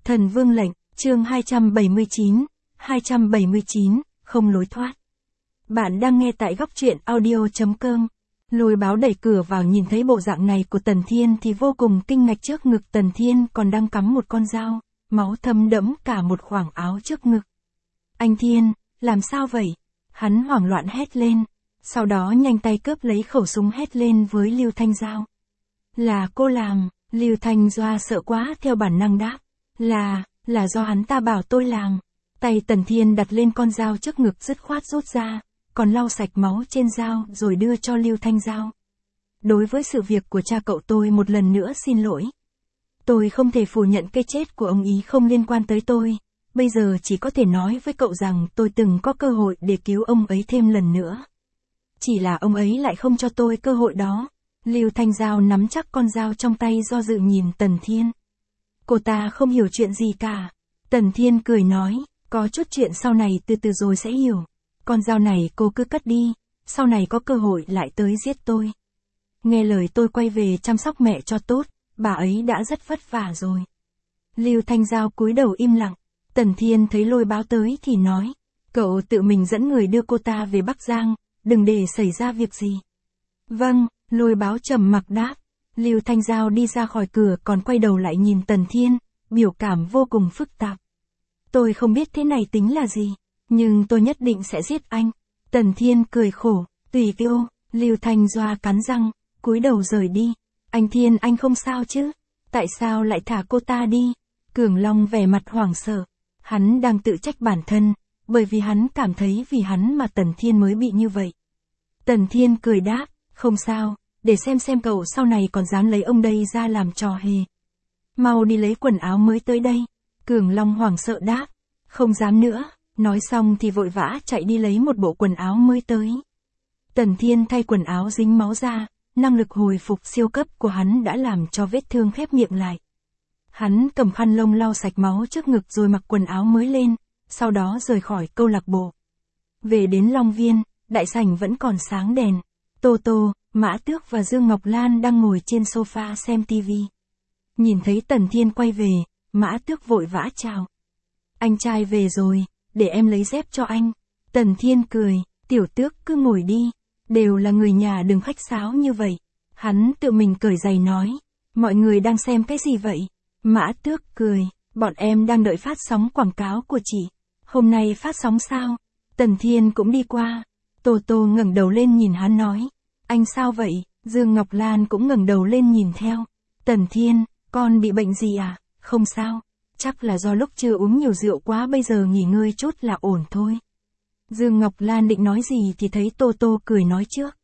Thần Vương lệnh, chương 279, không lối thoát. Bạn đang nghe tại góc truyện audio.com. Lôi Báo đẩy cửa vào nhìn thấy bộ dạng này của Tần Thiên thì vô cùng kinh ngạc, trước ngực Tần Thiên còn đang cắm một con dao, máu thấm đẫm cả một khoảng áo trước ngực. Anh Thiên, làm sao vậy? Hắn hoảng loạn hét lên, sau đó nhanh tay cướp lấy khẩu súng hét lên với Lưu Thanh Giao. Là cô làm, Lưu Thanh Doa sợ quá theo bản năng đáp. Là do hắn ta bảo tôi làm. Tay Tần Thiên đặt lên con dao trước ngực dứt khoát rút ra, còn lau sạch máu trên dao rồi đưa cho Lưu Thanh Giao. Đối với sự việc của cha cậu tôi một lần nữa xin lỗi. Tôi không thể phủ nhận cái chết của ông ý không liên quan tới tôi, bây giờ chỉ có thể nói với cậu rằng tôi từng có cơ hội để cứu ông ấy thêm lần nữa. Chỉ là ông ấy lại không cho tôi cơ hội đó. Lưu Thanh Giao nắm chắc con dao trong tay do dự nhìn Tần Thiên. Cô ta không hiểu chuyện gì cả. Tần Thiên cười nói, có chút chuyện sau này từ từ rồi sẽ hiểu. Con dao này cô cứ cất đi, sau này có cơ hội lại tới giết tôi. Nghe lời tôi quay về chăm sóc mẹ cho tốt, bà ấy đã rất vất vả rồi. Lưu Thanh Giao cúi đầu im lặng. Tần Thiên thấy Lôi Báo tới thì nói, cậu tự mình dẫn người đưa cô ta về Bắc Giang, đừng để xảy ra việc gì. Vâng, Lôi Báo trầm mặc đáp. Lưu Thanh Giao đi ra khỏi cửa còn quay đầu lại nhìn Tần Thiên, biểu cảm vô cùng phức tạp. Tôi không biết thế này tính là gì, nhưng tôi nhất định sẽ giết anh. Tần Thiên cười khổ, tùy kêu. Lưu Thanh Doa cắn răng, cúi đầu rời đi. Anh Thiên, anh không sao chứ? Tại sao lại thả cô ta đi? Cường Long vẻ mặt hoảng sợ. Hắn đang tự trách bản thân, bởi vì hắn cảm thấy vì hắn mà Tần Thiên mới bị như vậy. Tần Thiên cười đáp, không sao, để xem cậu sau này còn dám lấy ông đây ra làm trò hề. Mau đi lấy quần áo mới tới đây. Cường Long hoảng sợ đáp, không dám nữa. Nói xong thì vội vã chạy đi lấy một bộ quần áo mới tới. Tần Thiên thay quần áo dính máu ra, năng lực hồi phục siêu cấp của hắn đã làm cho vết thương khép miệng lại. Hắn cầm khăn lông lau sạch máu trước ngực rồi mặc quần áo mới lên, sau đó rời khỏi câu lạc bộ. Về đến Long Viên, đại sảnh vẫn còn sáng đèn. Tô Tô, Mã Tước và Dương Ngọc Lan đang ngồi trên sofa xem tivi. Nhìn thấy Tần Thiên quay về, Mã Tước vội vã chào. Anh trai về rồi, để em lấy dép cho anh. Tần Thiên cười, Tiểu Tước cứ ngồi đi, đều là người nhà đừng khách sáo như vậy. Hắn tự mình cởi giày nói, mọi người đang xem cái gì vậy? Mã Tước cười, bọn em đang đợi phát sóng quảng cáo của chị. Hôm nay phát sóng sao? Tần Thiên cũng đi qua. Tô Tô ngẩng đầu lên nhìn hắn nói, anh sao vậy? Dương Ngọc Lan cũng ngẩng đầu lên nhìn theo. Tần Thiên, con bị bệnh gì à? Không sao, chắc là do lúc chưa uống nhiều rượu quá, bây giờ nghỉ ngơi chút là ổn thôi. Dương Ngọc Lan định nói gì thì thấy Tô Tô cười nói trước.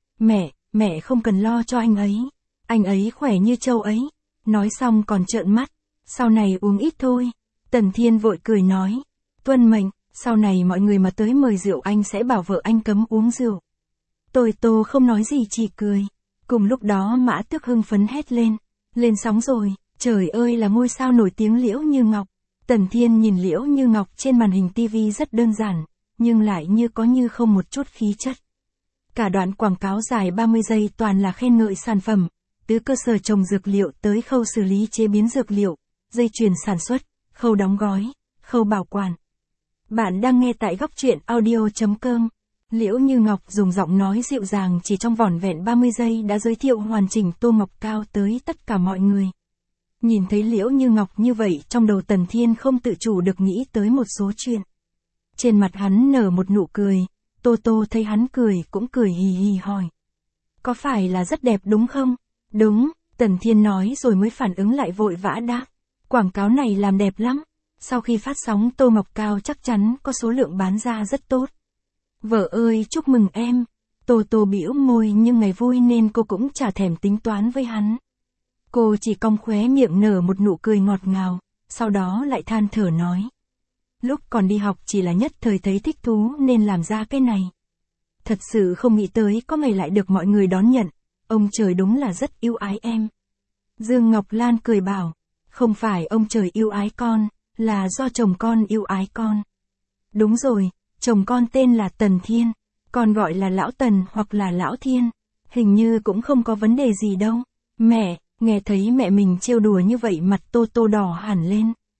Mẹ không cần lo cho anh ấy khỏe như trâu ấy. Nói xong còn trợn mắt, sau này uống ít thôi. Tần Thiên vội cười nói, tuân mệnh, sau này mọi người mà tới mời rượu anh sẽ bảo vợ anh cấm uống rượu. Tô Tô không nói gì chỉ cười. Cùng lúc đó Mã Tước hưng phấn hét lên, lên sóng rồi, trời ơi là ngôi sao nổi tiếng Liễu Như Ngọc. Tần Thiên nhìn Liễu Như Ngọc trên màn hình tivi rất đơn giản, nhưng lại như có như không một chút khí chất. Cả đoạn quảng cáo dài 30 giây toàn là khen ngợi sản phẩm, từ cơ sở trồng dược liệu tới khâu xử lý chế biến dược liệu, dây chuyền sản xuất, khâu đóng gói, khâu bảo quản. Bạn đang nghe tại góc truyện audio.com. Liễu Như Ngọc dùng giọng nói dịu dàng chỉ trong vỏn vẹn 30 giây đã giới thiệu hoàn chỉnh Tô Ngọc Cao tới tất cả mọi người. Nhìn thấy Liễu Như Ngọc như vậy, trong đầu Tần Thiên không tự chủ được nghĩ tới một số chuyện. Trên mặt hắn nở một nụ cười, Tô Tô thấy hắn cười cũng cười hì hì hỏi. Có phải là rất đẹp đúng không? Đúng, Tần Thiên nói rồi mới phản ứng lại vội vã đáp. Quảng cáo này làm đẹp lắm. Sau khi phát sóng Tô Ngọc Cao chắc chắn có số lượng bán ra rất tốt. Vợ ơi chúc mừng em. Tô Tô bĩu môi nhưng ngày vui nên cô cũng chả thèm tính toán với hắn. Cô chỉ cong khóe miệng nở một nụ cười ngọt ngào, sau đó lại than thở nói. Lúc còn đi học chỉ là nhất thời thấy thích thú nên làm ra cái này. Thật sự không nghĩ tới có ngày lại được mọi người đón nhận. Ông trời đúng là rất yêu ái em. Dương Ngọc Lan cười bảo, không phải ông trời yêu ái con, là do chồng con yêu ái con. Đúng rồi, chồng con tên là Tần Thiên, con gọi là Lão Tần hoặc là Lão Thiên, hình như cũng không có vấn đề gì đâu. Mẹ, nghe thấy mẹ mình trêu đùa như vậy mặt Tô Tô đỏ hẳn lên.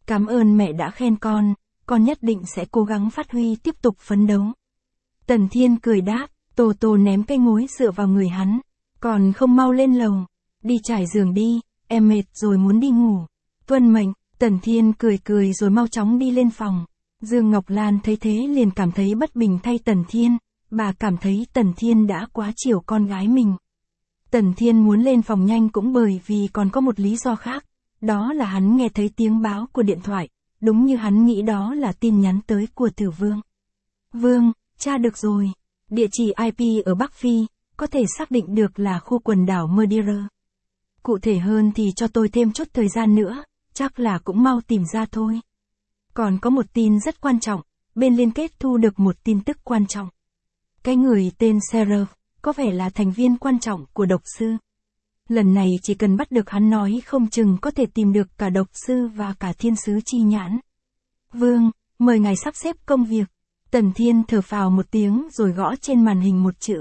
Cảm ơn mẹ đã khen con nhất định sẽ cố gắng phát huy tiếp tục phấn đấu. Tần Thiên cười đáp, Tô Tô ném cái gối dựa vào người hắn. Còn không mau lên lầu, đi trải giường đi, em mệt rồi muốn đi ngủ. Tuân mệnh, Tần Thiên cười cười rồi mau chóng đi lên phòng. Dương Ngọc Lan thấy thế liền cảm thấy bất bình thay Tần Thiên, bà cảm thấy Tần Thiên đã quá chiều con gái mình. Tần Thiên muốn lên phòng nhanh cũng bởi vì còn có một lý do khác, đó là hắn nghe thấy tiếng báo của điện thoại, đúng như hắn nghĩ đó là tin nhắn tới của Tử Vương. Vương, tra được rồi, địa chỉ IP ở Bắc Phi, có thể xác định được là khu quần đảo Madeira. Cụ thể hơn thì cho tôi thêm chút thời gian nữa, chắc là cũng mau tìm ra thôi. Còn có một tin rất quan trọng, bên liên kết thu được một tin tức quan trọng. Cái người tên Seraph, có vẻ là thành viên quan trọng của độc sư. Lần này chỉ cần bắt được hắn nói không chừng có thể tìm được cả độc sư và cả thiên sứ chi nhãn. Vương, mời ngài sắp xếp công việc. Tần Thiên thở phào một tiếng rồi gõ trên màn hình một chữ.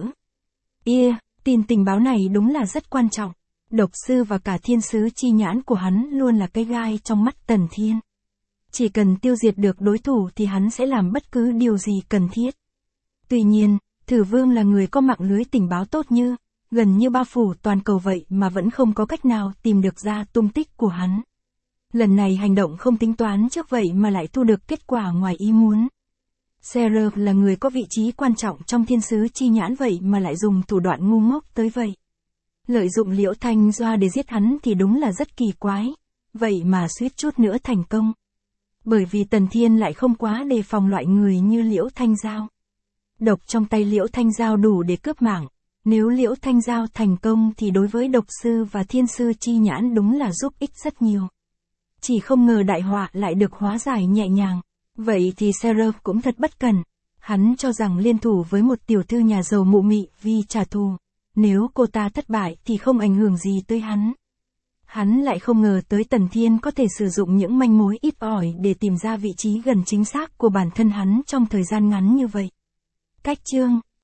Tin tình báo này đúng là rất quan trọng. Độc sư và cả thiên sứ chi nhãn của hắn luôn là cái gai trong mắt Tần Thiên. Chỉ cần tiêu diệt được đối thủ thì hắn sẽ làm bất cứ điều gì cần thiết. Tuy nhiên, Tử Vương là người có mạng lưới tình báo tốt gần như bao phủ toàn cầu vậy mà vẫn không có cách nào tìm được ra tung tích của hắn. Lần này hành động không tính toán trước vậy mà lại thu được kết quả ngoài ý muốn. Seraph là người có vị trí quan trọng trong thiên sứ chi nhãn vậy mà lại dùng thủ đoạn ngu ngốc tới vậy. Lợi dụng Liễu Thanh Doa để giết hắn thì đúng là rất kỳ quái, vậy mà suýt chút nữa thành công. Bởi vì Tần Thiên lại không quá đề phòng loại người như Liễu Thanh Giao. Độc trong tay Liễu Thanh Giao đủ để cướp mạng, nếu Liễu Thanh Giao thành công thì đối với độc sư và thiên sư chi nhãn đúng là giúp ích rất nhiều. Chỉ không ngờ đại họa lại được hóa giải nhẹ nhàng, vậy thì Seraph cũng thật bất cẩn. Hắn cho rằng liên thủ với một tiểu thư nhà giàu mụ mị vì trả thù, nếu cô ta thất bại thì không ảnh hưởng gì tới hắn. Hắn lại không ngờ tới Tần Thiên có thể sử dụng những manh mối ít ỏi để tìm ra vị trí gần chính xác của bản thân hắn trong thời gian ngắn như vậy. Cách chương